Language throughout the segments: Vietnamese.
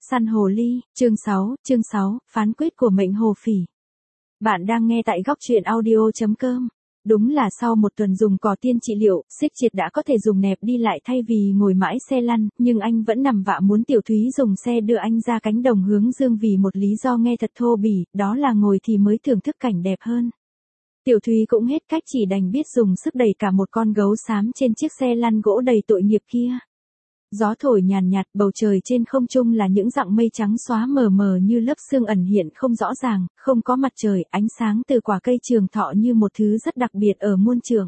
Săn hồ ly, chương 6, phán quyết của mệnh hồ phỉ. Bạn đang nghe tại góc truyện audio.com. Đúng là sau một tuần dùng cỏ tiên trị liệu, Xích Triệt đã có thể dùng nẹp đi lại thay vì ngồi mãi xe lăn, nhưng anh vẫn nằm vạ muốn Tiểu Thúy dùng xe đưa anh ra cánh đồng hướng dương vì một lý do nghe thật thô bỉ, đó là ngồi thì mới thưởng thức cảnh đẹp hơn. Tiểu Thúy cũng hết cách chỉ đành biết dùng sức đẩy cả một con gấu xám trên chiếc xe lăn gỗ đầy tội nghiệp kia. Gió thổi nhàn nhạt, bầu trời trên không trung là những dặng mây trắng xóa mờ mờ như lớp sương ẩn hiện không rõ ràng, không có mặt trời, ánh sáng từ quả cây trường thọ như một thứ rất đặc biệt ở muôn trường.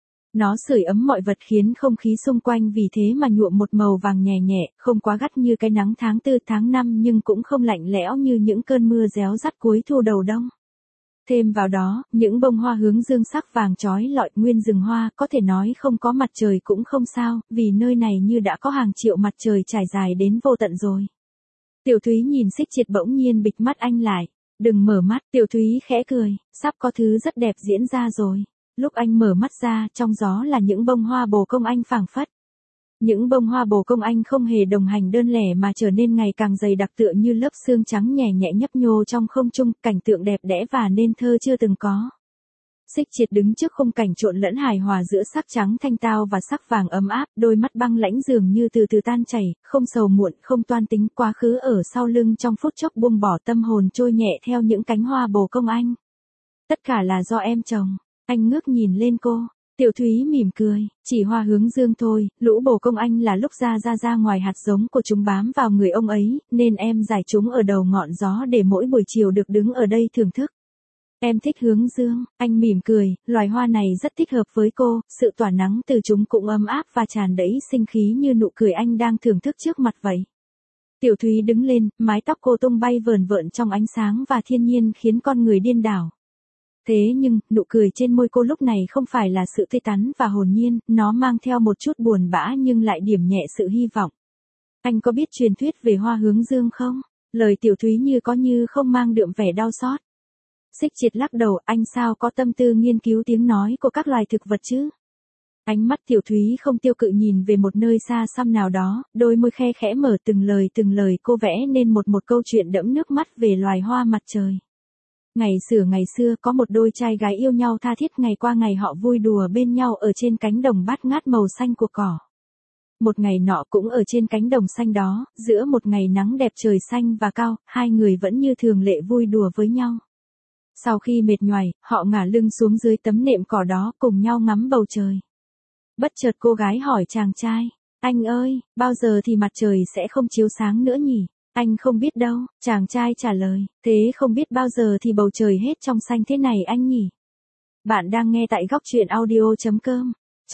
Nó sưởi ấm mọi vật khiến không khí xung quanh vì thế mà nhuộm một màu vàng nhẹ nhẹ, không quá gắt như cái nắng tháng 4 tháng 5 nhưng cũng không lạnh lẽo như những cơn mưa réo rắt cuối thu đầu đông. Thêm vào đó, những bông hoa hướng dương sắc vàng chói lọi nguyên rừng hoa, có thể nói không có mặt trời cũng không sao, vì nơi này như đã có hàng triệu mặt trời trải dài đến vô tận rồi. Tiểu Thúy nhìn Xích Triệt bỗng nhiên bịch mắt anh lại. Đừng mở mắt, Tiểu Thúy khẽ cười, sắp có thứ rất đẹp diễn ra rồi. Lúc anh mở mắt ra, trong gió là những bông hoa bồ công anh phảng phất. Những bông hoa bồ công anh không hề đồng hành đơn lẻ mà trở nên ngày càng dày đặc tựa như lớp sương trắng nhẹ nhẹ nhấp nhô trong không trung, cảnh tượng đẹp đẽ và nên thơ chưa từng có. Xích Triệt đứng trước khung cảnh trộn lẫn hài hòa giữa sắc trắng thanh tao và sắc vàng ấm áp, đôi mắt băng lãnh dường như từ từ tan chảy, không sầu muộn, không toan tính, quá khứ ở sau lưng trong phút chốc buông bỏ, tâm hồn trôi nhẹ theo những cánh hoa bồ công anh. Tất cả là do em trồng. Anh ngước nhìn lên cô. Tiểu Thúy mỉm cười, chỉ hoa hướng dương thôi, lũ bồ công anh là lúc ra ngoài hạt giống của chúng bám vào người ông ấy, nên em giải chúng ở đầu ngọn gió để mỗi buổi chiều được đứng ở đây thưởng thức. Em thích hướng dương, anh mỉm cười, loài hoa này rất thích hợp với cô, sự tỏa nắng từ chúng cũng ấm áp và tràn đầy sinh khí như nụ cười anh đang thưởng thức trước mặt vậy. Tiểu Thúy đứng lên, mái tóc cô tung bay vờn vợn trong ánh sáng và thiên nhiên khiến con người điên đảo. Thế nhưng, nụ cười trên môi cô lúc này không phải là sự tươi tắn và hồn nhiên, nó mang theo một chút buồn bã nhưng lại điểm nhẹ sự hy vọng. Anh có biết truyền thuyết về hoa hướng dương không? Lời Tiểu Thúy như có như không mang đượm vẻ đau xót. Xích Triệt lắc đầu, anh sao có tâm tư nghiên cứu tiếng nói của các loài thực vật chứ? Ánh mắt Tiểu Thúy không tiêu cự nhìn về một nơi xa xăm nào đó, đôi môi khe khẽ mở từng lời cô vẽ nên một câu chuyện đẫm nước mắt về loài hoa mặt trời. Ngày xưa có một đôi trai gái yêu nhau tha thiết, ngày qua ngày họ vui đùa bên nhau ở trên cánh đồng bát ngát màu xanh của cỏ. Một ngày nọ cũng ở trên cánh đồng xanh đó, giữa một ngày nắng đẹp trời xanh và cao, hai người vẫn như thường lệ vui đùa với nhau. Sau khi mệt nhoài, họ ngả lưng xuống dưới tấm nệm cỏ đó cùng nhau ngắm bầu trời. Bất chợt cô gái hỏi chàng trai, anh ơi, bao giờ thì mặt trời sẽ không chiếu sáng nữa nhỉ? Anh không biết đâu, chàng trai trả lời, thế không biết bao giờ thì bầu trời hết trong xanh thế này anh nhỉ? Bạn đang nghe tại góc truyện audio.com.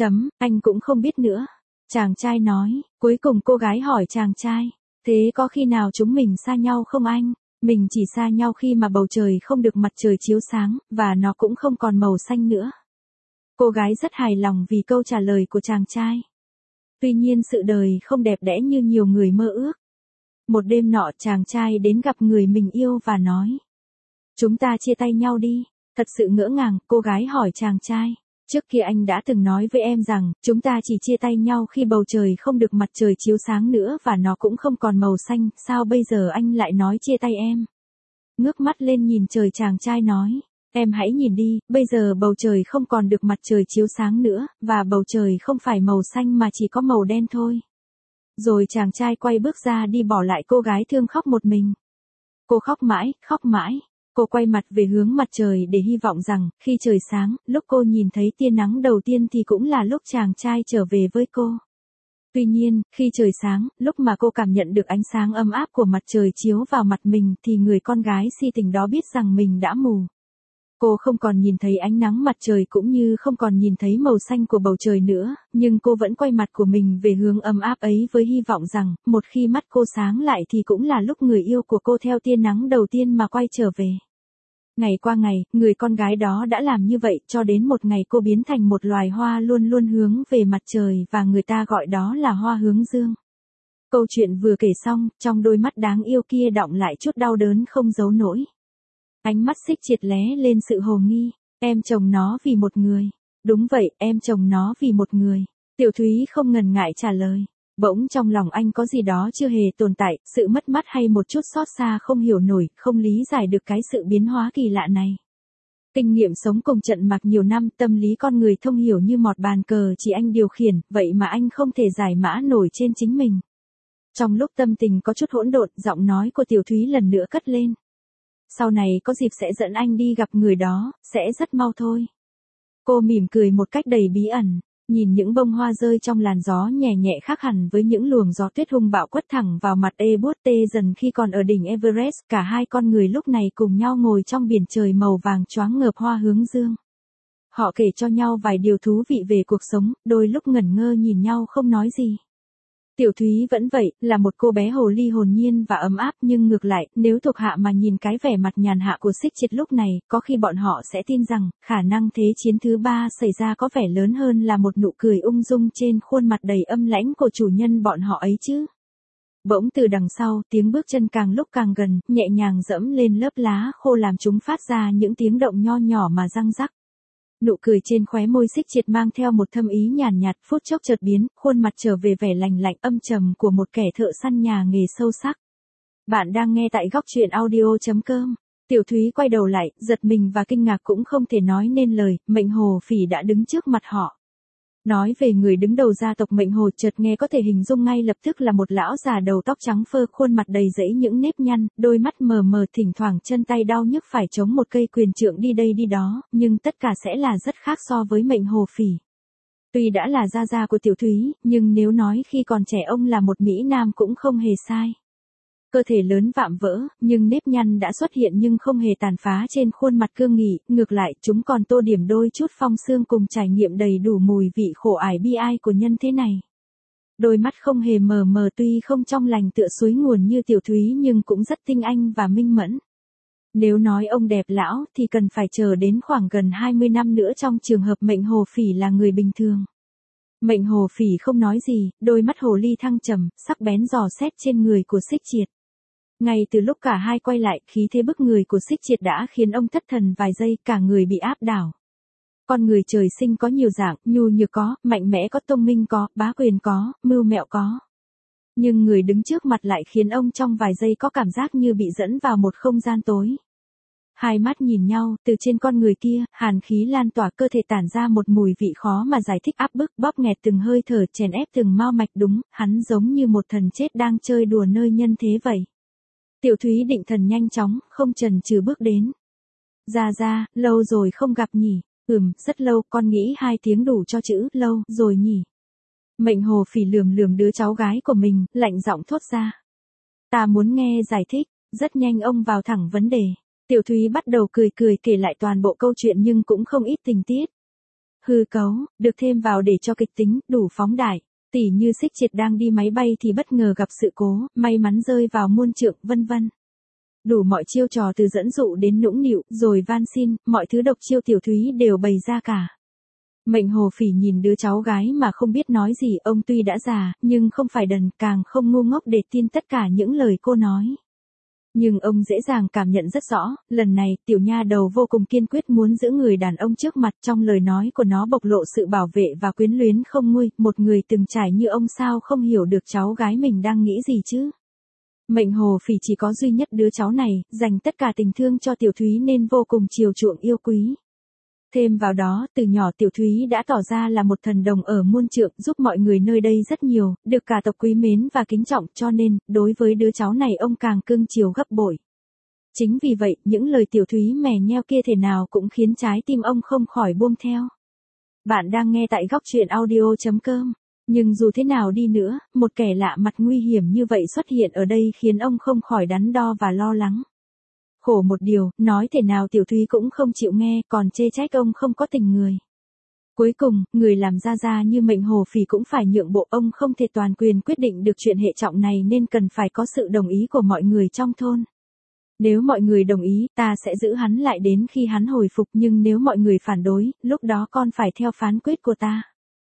Anh cũng không biết nữa. Chàng trai nói, cuối cùng cô gái hỏi chàng trai, thế có khi nào chúng mình xa nhau không anh? Mình chỉ xa nhau khi mà bầu trời không được mặt trời chiếu sáng, và nó cũng không còn màu xanh nữa. Cô gái rất hài lòng vì câu trả lời của chàng trai. Tuy nhiên sự đời không đẹp đẽ như nhiều người mơ ước. Một đêm nọ chàng trai đến gặp người mình yêu và nói, chúng ta chia tay nhau đi. Thật sự ngỡ ngàng, cô gái hỏi chàng trai, trước kia anh đã từng nói với em rằng, chúng ta chỉ chia tay nhau khi bầu trời không được mặt trời chiếu sáng nữa và nó cũng không còn màu xanh, sao bây giờ anh lại nói chia tay em? Ngước mắt lên nhìn trời, chàng trai nói, em hãy nhìn đi, bây giờ bầu trời không còn được mặt trời chiếu sáng nữa, và bầu trời không phải màu xanh mà chỉ có màu đen thôi. Rồi chàng trai quay bước ra đi bỏ lại cô gái thương khóc một mình. Cô khóc mãi. Cô quay mặt về hướng mặt trời để hy vọng rằng, khi trời sáng, lúc cô nhìn thấy tia nắng đầu tiên thì cũng là lúc chàng trai trở về với cô. Tuy nhiên, khi trời sáng, lúc mà cô cảm nhận được ánh sáng ấm áp của mặt trời chiếu vào mặt mình thì người con gái si tình đó biết rằng mình đã mù. Cô không còn nhìn thấy ánh nắng mặt trời cũng như không còn nhìn thấy màu xanh của bầu trời nữa, nhưng cô vẫn quay mặt của mình về hướng ấm áp ấy với hy vọng rằng, một khi mắt cô sáng lại thì cũng là lúc người yêu của cô theo tia nắng đầu tiên mà quay trở về. Ngày qua ngày, người con gái đó đã làm như vậy cho đến một ngày cô biến thành một loài hoa luôn luôn hướng về mặt trời và người ta gọi đó là hoa hướng dương. Câu chuyện vừa kể xong, trong đôi mắt đáng yêu kia đọng lại chút đau đớn không giấu nổi. Ánh mắt Xích Triệt lé lên sự hồ nghi, em trồng nó vì một người. Đúng vậy, em trồng nó vì một người. Tiểu Thúy không ngần ngại trả lời. Bỗng trong lòng anh có gì đó chưa hề tồn tại, sự mất mát hay một chút xót xa không hiểu nổi, không lý giải được cái sự biến hóa kỳ lạ này. Kinh nghiệm sống cùng trận mạc nhiều năm, tâm lý con người thông hiểu như mọt bàn cờ chỉ anh điều khiển, vậy mà anh không thể giải mã nổi trên chính mình. Trong lúc tâm tình có chút hỗn độn, giọng nói của Tiểu Thúy lần nữa cất lên. Sau này có dịp sẽ dẫn anh đi gặp người đó, sẽ rất mau thôi. Cô mỉm cười một cách đầy bí ẩn, nhìn những bông hoa rơi trong làn gió nhẹ nhẹ khác hẳn với những luồng gió tuyết hung bạo quất thẳng vào mặt buốt tê dần khi còn ở đỉnh Everest. Cả hai con người lúc này cùng nhau ngồi trong biển trời màu vàng choáng ngợp hoa hướng dương. Họ kể cho nhau vài điều thú vị về cuộc sống, đôi lúc ngẩn ngơ nhìn nhau không nói gì. Tiểu Thúy vẫn vậy, là một cô bé hồ ly hồn nhiên và ấm áp, nhưng ngược lại, nếu thuộc hạ mà nhìn cái vẻ mặt nhàn hạ của Xích Triệt lúc này, có khi bọn họ sẽ tin rằng, khả năng thế chiến thứ 3 xảy ra có vẻ lớn hơn là một nụ cười ung dung trên khuôn mặt đầy âm lãnh của chủ nhân bọn họ ấy chứ. Bỗng từ đằng sau, tiếng bước chân càng lúc càng gần, nhẹ nhàng dẫm lên lớp lá khô làm chúng phát ra những tiếng động nho nhỏ mà răng rắc. Nụ cười trên khóe môi Xích Triệt mang theo một thâm ý nhàn nhạt, phút chốc chợt biến, khuôn mặt trở về vẻ lành lạnh âm trầm của một kẻ thợ săn nhà nghề sâu sắc. Bạn đang nghe tại góc truyện audio.com. Tiểu Thúy quay đầu lại, giật mình và kinh ngạc cũng không thể nói nên lời, Mệnh Hồ Phỉ đã đứng trước mặt họ. Nói về người đứng đầu gia tộc Mệnh Hồ, chợt nghe có thể hình dung ngay lập tức là một lão già đầu tóc trắng phơ, khuôn mặt đầy rẫy những nếp nhăn, đôi mắt mờ mờ, thỉnh thoảng chân tay đau nhức phải chống một cây quyền trượng đi đây đi đó, nhưng tất cả sẽ là rất khác so với Mệnh Hồ Phỉ. Tuy đã là gia gia của Tiểu Thúy, nhưng nếu nói khi còn trẻ ông là một mỹ nam cũng không hề sai. Cơ thể lớn vạm vỡ, nhưng nếp nhăn đã xuất hiện nhưng không hề tàn phá trên khuôn mặt cương nghị, ngược lại chúng còn tô điểm đôi chút phong sương cùng trải nghiệm đầy đủ mùi vị khổ ải bi ai của nhân thế này. Đôi mắt không hề mờ mờ, tuy không trong lành tựa suối nguồn như Tiểu Thúy nhưng cũng rất tinh anh và minh mẫn. Nếu nói ông đẹp lão thì cần phải chờ đến khoảng gần 20 năm nữa trong trường hợp Mệnh Hồ Phỉ là người bình thường. Mệnh Hồ Phỉ không nói gì, đôi mắt hồ ly thăng trầm, sắc bén dò xét trên người của Xích Triệt. Ngay từ lúc cả hai quay lại, khí thế bức người của Xích Triệt đã khiến ông thất thần vài giây, cả người bị áp đảo. Con người trời sinh có nhiều dạng, nhu nhược có, mạnh mẽ có, thông minh có, bá quyền có, mưu mẹo có. Nhưng người đứng trước mặt lại khiến ông trong vài giây có cảm giác như bị dẫn vào một không gian tối. Hai mắt nhìn nhau, từ trên con người kia, hàn khí lan tỏa, cơ thể tản ra một mùi vị khó mà giải thích, áp bức, bóp nghẹt từng hơi thở, chèn ép từng mao mạch. Đúng, hắn giống như một thần chết đang chơi đùa nơi nhân thế vậy. Tiểu Thúy định thần nhanh chóng, không chần chừ bước đến. Ra, lâu rồi không gặp nhỉ? Rất lâu, con nghĩ 2 tiếng đủ cho chữ lâu rồi nhỉ? Mệnh Hồ Phỉ lườm đứa cháu gái của mình, lạnh giọng thốt ra. Ta muốn nghe giải thích. Rất nhanh ông vào thẳng vấn đề. Tiểu Thúy bắt đầu cười kể lại toàn bộ câu chuyện nhưng cũng không ít tình tiết. Hư cấu, được thêm vào để cho kịch tính, đủ phóng đại. Tỉ như Xích Triệt đang đi máy bay thì bất ngờ gặp sự cố, may mắn rơi vào muôn trượng, vân vân. Đủ mọi chiêu trò từ dẫn dụ đến nũng nịu, rồi van xin, mọi thứ độc chiêu Tiểu Thúy đều bày ra cả. Mệnh Hồ Phỉ nhìn đứa cháu gái mà không biết nói gì, ông tuy đã già, nhưng không phải đần, càng không ngu ngốc để tin tất cả những lời cô nói. Nhưng ông dễ dàng cảm nhận rất rõ, lần này, tiểu nha đầu vô cùng kiên quyết muốn giữ người đàn ông trước mặt, trong lời nói của nó bộc lộ sự bảo vệ và quyến luyến không nguôi, một người từng trải như ông sao không hiểu được cháu gái mình đang nghĩ gì chứ. Mệnh Hồ Phỉ chỉ có duy nhất đứa cháu này, dành tất cả tình thương cho Tiểu Thúy nên vô cùng chiều chuộng yêu quý. Thêm vào đó, từ nhỏ Tiểu Thúy đã tỏ ra là một thần đồng ở muôn trượng, giúp mọi người nơi đây rất nhiều, được cả tộc quý mến và kính trọng, cho nên, đối với đứa cháu này ông càng cưng chiều gấp bội. Chính vì vậy, những lời Tiểu Thúy mè nheo kia thể nào cũng khiến trái tim ông không khỏi buông theo. Bạn đang nghe tại góc truyện audio.com. Nhưng dù thế nào đi nữa, một kẻ lạ mặt nguy hiểm như vậy xuất hiện ở đây khiến ông không khỏi đắn đo và lo lắng. Khổ một điều, nói thể nào Tiểu Thúy cũng không chịu nghe, còn chê trách ông không có tình người. Cuối cùng, người làm gia như Mệnh Hồ Phỉ cũng phải nhượng bộ, ông không thể toàn quyền quyết định được chuyện hệ trọng này nên cần phải có sự đồng ý của mọi người trong thôn. Nếu mọi người đồng ý, ta sẽ giữ hắn lại đến khi hắn hồi phục, nhưng nếu mọi người phản đối, lúc đó con phải theo phán quyết của ta.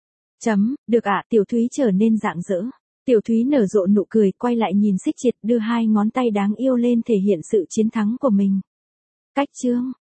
Được ạ, Tiểu Thúy trở nên rạng rỡ. Tiểu Thúy nở rộ nụ cười, quay lại nhìn Xích Triệt, đưa 2 ngón tay đáng yêu lên thể hiện sự chiến thắng của mình. Cách chương